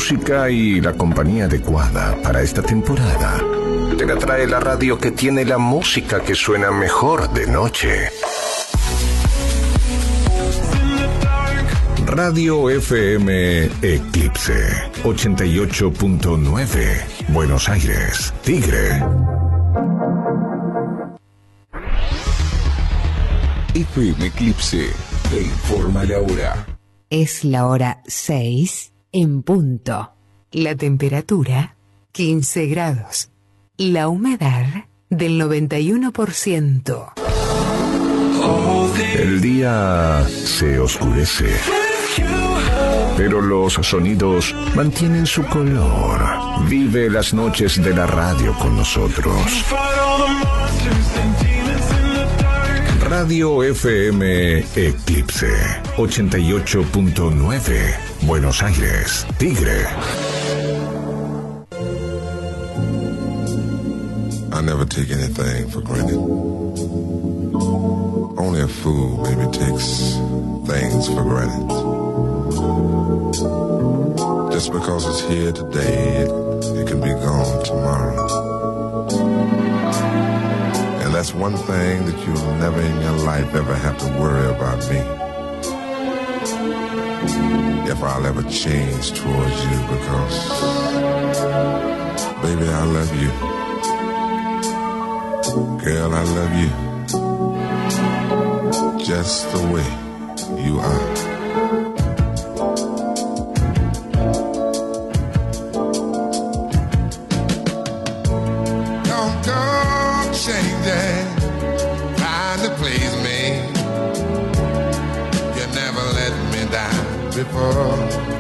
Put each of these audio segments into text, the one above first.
música y la compañía adecuada para esta temporada. Te la trae la radio que tiene la música que suena mejor de noche. Radio FM Eclipse 88.9, Buenos Aires, Tigre. FM Eclipse te informa la hora. Es la hora 6 en punto. La temperatura 15 grados. La humedad del 91%. El día se oscurece, pero los sonidos mantienen su color. Vive las noches de la radio con nosotros. Radio FM Eclipse 88.9, Buenos Aires, Tigre. I never take anything for granted. Only a fool maybe takes things for granted. Just because it's here today, it can be gone tomorrow. And that's one thing that you'll never in your life ever have to worry about me. If I'll ever change towards you, because, baby, I love you. Girl, I love you. Just the way you are. Don't go changing, trying to please me. You never let me down before.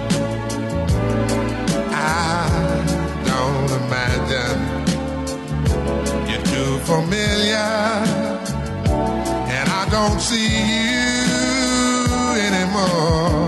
I don't imagine you're too familiar, and I don't see you anymore.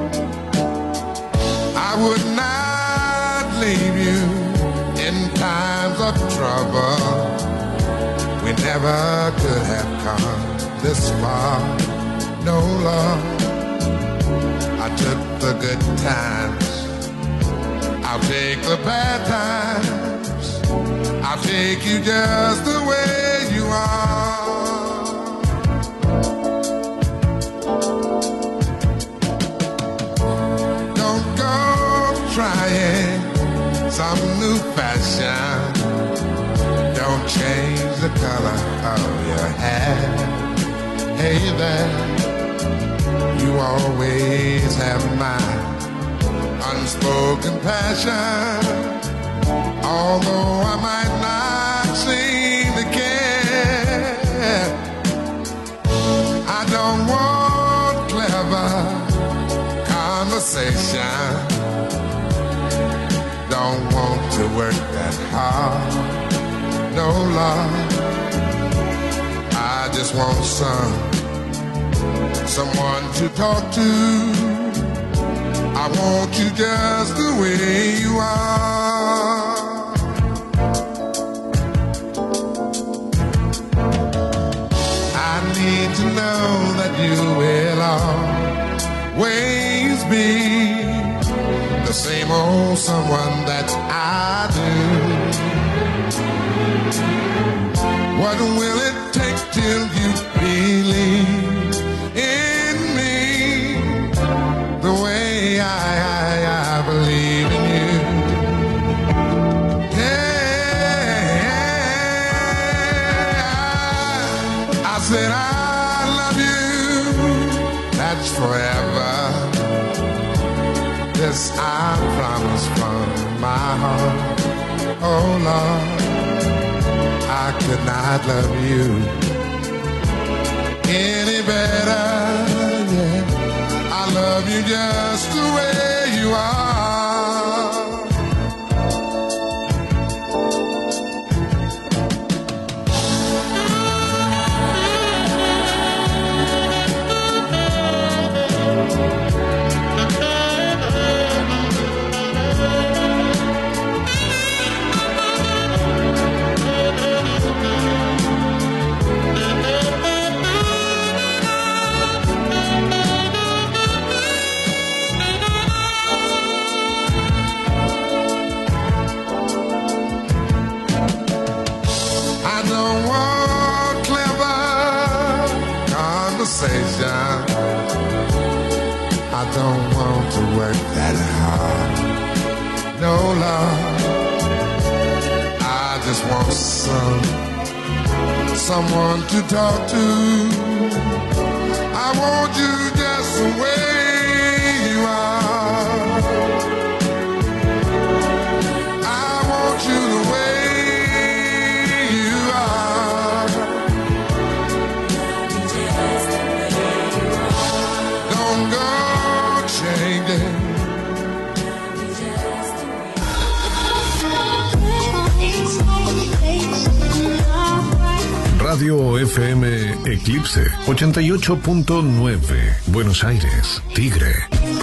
I would not leave you in times of trouble. We never could have come this far, no love. I took the good times, I'll take the bad times. I'll take you just the way you are. Don't go trying some new fashion. Don't change the color of your hair. Hey there, you always have my unspoken passion. Although I might not seem to care, I don't want clever conversation. Don't want to work that hard, no love. I just want someone to talk to. I want you just the way you are. I need to know that you will always be the same old someone that I do. What will it take till you believe in me the way I believe in you? Yeah, I said I love you, that's forever. This I promise from my heart. Oh Lord, I could not love you any better. Yeah, I love you just the way you are. don't want to work that hard. No, love, I just want someone to talk to. I want you just the way you are. I want you the way you are. Don't go changing. Radio FM Eclipse 88.9, Buenos Aires, Tigre.